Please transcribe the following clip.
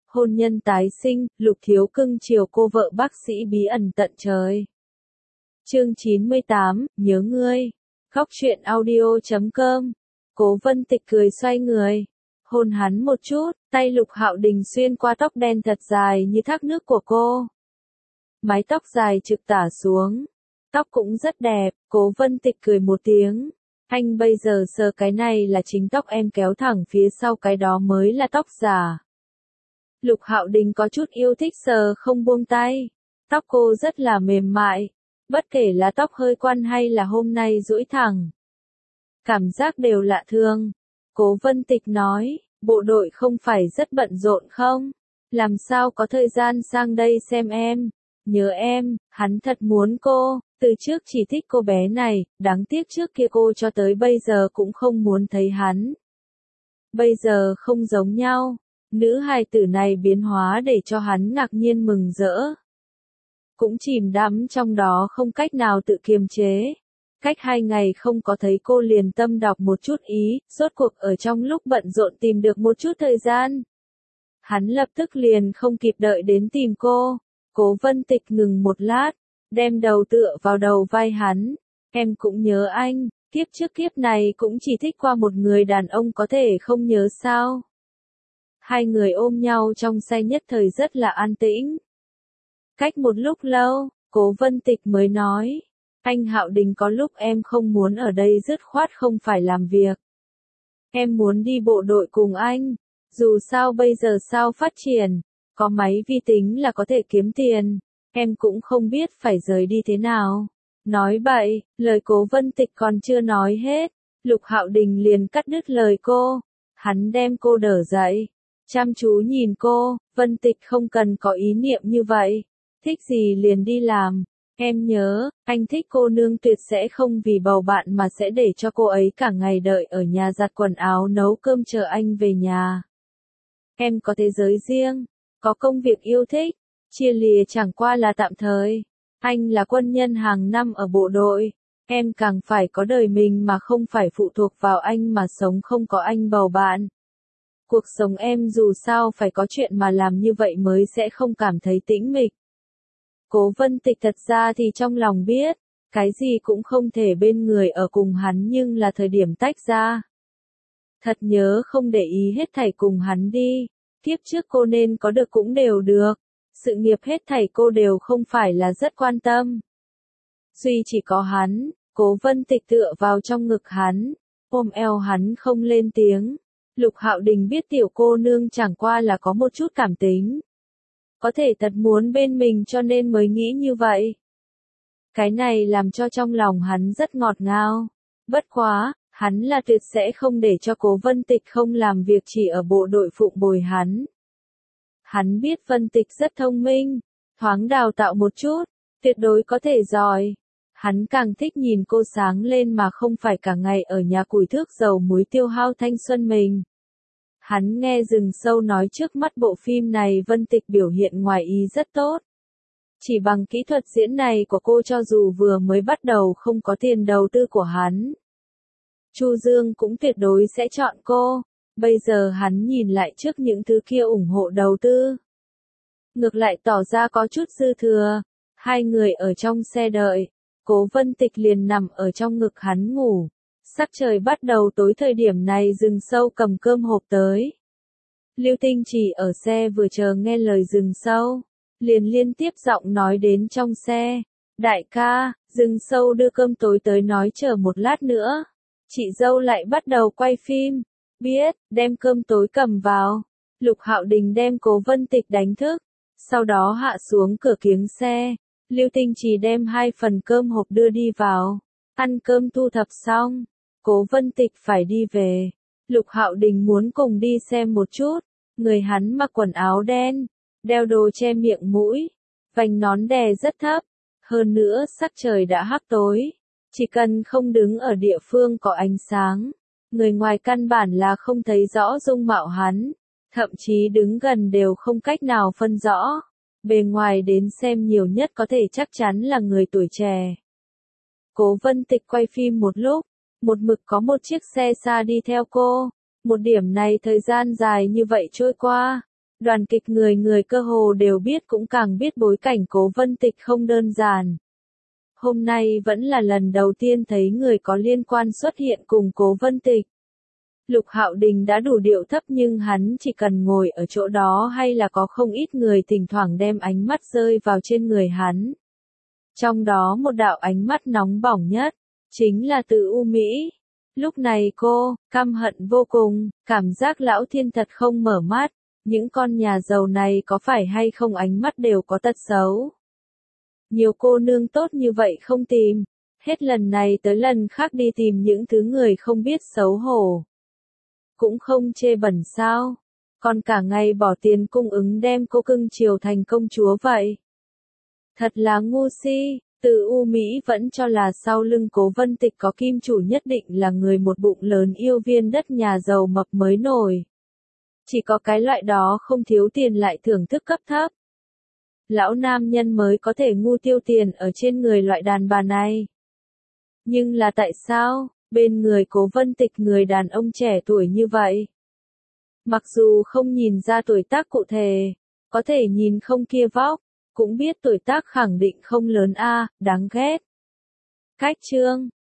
hôn nhân tái sinh, Lục Thiếu cưng chiều cô vợ bác sĩ bí ẩn tận trời. Chương 98, nhớ ngươi. Góc truyện audio.com. Cố Vân Tịch cười xoay người, hôn hắn một chút, tay Lục Hạo Đình xuyên qua tóc đen thật dài như thác nước của cô. Mái tóc dài trực tả xuống, tóc cũng rất đẹp, Cố Vân Tịch cười một tiếng. Anh bây giờ sờ cái này là chính tóc em kéo thẳng phía sau, cái đó mới là tóc giả. Lục Hạo Đình có chút yêu thích sờ không buông tay. Tóc cô rất là mềm mại, bất kể là tóc hơi quăn hay là hôm nay duỗi thẳng. Cảm giác đều lạ thường. Cố Vân Tịch nói, bộ đội không phải rất bận rộn không? Làm sao có thời gian sang đây xem em? Nhớ em, hắn thật muốn cô, từ trước chỉ thích cô bé này, đáng tiếc trước kia cô cho tới bây giờ cũng không muốn thấy hắn. Bây giờ không giống nhau, nữ hài tử này biến hóa để cho hắn ngạc nhiên mừng rỡ. Cũng chìm đắm trong đó không cách nào tự kiềm chế. Cách 2 ngày không có thấy cô liền tâm đọc một chút ý, rốt cuộc ở trong lúc bận rộn tìm được một chút thời gian. Hắn lập tức liền không kịp đợi đến tìm cô. Cố Vân Tịch ngừng một lát, đem đầu tựa vào đầu vai hắn. Em cũng nhớ anh, kiếp trước kiếp này cũng chỉ thích qua một người đàn ông, có thể không nhớ sao? Hai người ôm nhau trong xe nhất thời rất là an tĩnh. Cách một lúc lâu, Cố Vân Tịch mới nói, anh Hạo Đình, có lúc em không muốn ở đây dứt khoát không phải làm việc. Em muốn đi bộ đội cùng anh, dù sao bây giờ sao phát triển, có máy vi tính là có thể kiếm tiền, em cũng không biết phải rời đi thế nào. Nói bậy, lời Cố Vân Tịch còn chưa nói hết, Lục Hạo Đình liền cắt đứt lời cô. Hắn đem cô đỡ dậy, chăm chú nhìn cô, Vân Tịch không cần có ý niệm như vậy, thích gì liền đi làm. Em nhớ, anh thích cô nương tuyệt sẽ không vì bầu bạn mà sẽ để cho cô ấy cả ngày đợi ở nhà giặt quần áo nấu cơm chờ anh về nhà. Em có thế giới riêng, có công việc yêu thích, chia lìa chẳng qua là tạm thời. Anh là quân nhân hàng năm ở bộ đội, em càng phải có đời mình mà không phải phụ thuộc vào anh mà sống không có anh bầu bạn. Cuộc sống em dù sao phải có chuyện mà làm, như vậy mới sẽ không cảm thấy tĩnh mịch. Cố Vân Tịch thật ra thì trong lòng biết, cái gì cũng không thể bên người ở cùng hắn, nhưng là thời điểm tách ra. Thật nhớ không để ý hết thảy cùng hắn đi, kiếp trước cô nên có được cũng đều được, sự nghiệp hết thảy cô đều không phải là rất quan tâm. Duy chỉ có hắn, Cố Vân Tịch tựa vào trong ngực hắn, ôm eo hắn không lên tiếng. Lục Hạo Đình biết tiểu cô nương chẳng qua là có một chút cảm tính, có thể thật muốn bên mình cho nên mới nghĩ như vậy. Cái này làm cho trong lòng hắn rất ngọt ngào. Bất quá, hắn là tuyệt sẽ không để cho Cố Vân Tịch không làm việc chỉ ở bộ đội phụng bồi hắn. Hắn biết Vân Tịch rất thông minh, thoáng đào tạo một chút, tuyệt đối có thể giỏi. Hắn càng thích nhìn cô sáng lên mà không phải cả ngày ở nhà củi thước dầu muối tiêu hao thanh xuân mình. Hắn nghe Rừng Sâu nói trước mắt bộ phim này Vân Tịch biểu hiện ngoài ý rất tốt. Chỉ bằng kỹ thuật diễn này của cô, cho dù vừa mới bắt đầu không có tiền đầu tư của hắn, Chu Dương cũng tuyệt đối sẽ chọn cô. Bây giờ hắn nhìn lại trước những thứ kia ủng hộ đầu tư, ngược lại tỏ ra có chút dư thừa. Hai người ở trong xe đợi, Cố Vân Tịch liền nằm ở trong ngực hắn ngủ. Sắc trời bắt đầu tối, thời điểm này Rừng Sâu cầm cơm hộp tới. Lưu Tinh chỉ ở xe vừa chờ nghe lời Rừng Sâu, liền liên tiếp giọng nói đến trong xe. Đại ca, Rừng Sâu đưa cơm tối tới nói chờ một lát nữa. Chị dâu lại bắt đầu quay phim. Biết, đem cơm tối cầm vào. Lục Hạo Đình đem Cố Vân Tịch đánh thức, sau đó hạ xuống cửa kiếng xe. Lưu Tinh chỉ đem 2 phần cơm hộp đưa đi vào. Ăn cơm thu thập xong, Cố Vân Tịch phải đi về. Lục Hạo Đình muốn cùng đi xem một chút. Người hắn mặc quần áo đen, đeo đồ che miệng mũi, vành nón đè rất thấp. Hơn nữa sắc trời đã hắc tối, chỉ cần không đứng ở địa phương có ánh sáng, người ngoài căn bản là không thấy rõ dung mạo hắn, thậm chí đứng gần đều không cách nào phân rõ. Bề ngoài đến xem nhiều nhất có thể chắc chắn là người tuổi trẻ. Cố Vân Tịch quay phim một lúc, một mực có một chiếc xe xa đi theo cô. Một điểm này thời gian dài như vậy trôi qua, Đoàn kịch người người cơ hồ đều biết, cũng càng biết bối cảnh Cố Vân Tịch không đơn giản. Hôm nay vẫn là lần đầu tiên thấy người có liên quan xuất hiện cùng Cố Vân Tịch. Lục Hạo Đình đã đủ điệu thấp, nhưng hắn chỉ cần ngồi ở chỗ đó hay là có không ít người thỉnh thoảng đem ánh mắt rơi vào trên người hắn. Trong đó một đạo ánh mắt nóng bỏng nhất, chính là Từ U Mỹ. Lúc này cô, căm hận vô cùng, cảm giác Lão Thiên thật không mở mắt, những con nhà giàu này có phải hay không ánh mắt đều có tật xấu. Nhiều cô nương tốt như vậy không tìm, hết lần này tới lần khác đi tìm những thứ người không biết xấu hổ. Cũng không chê bẩn sao, còn cả ngày bỏ tiền cung ứng đem cô cưng chiều thành công chúa vậy. Thật là ngu si. Từ U Mỹ vẫn cho là sau lưng Cố Vân Tịch có kim chủ nhất định là người một bụng lớn yêu viên đất nhà giàu mập mới nổi. Chỉ có cái loại đó không thiếu tiền lại thưởng thức cấp thấp. Lão nam nhân mới có thể ngu tiêu tiền ở trên người loại đàn bà này. Nhưng là tại sao, bên người Cố Vân Tịch người đàn ông trẻ tuổi như vậy? Mặc dù không nhìn ra tuổi tác cụ thể, có thể nhìn không kia vóc, cũng biết tuổi tác khẳng định không lớn a, đáng ghét. Cách chương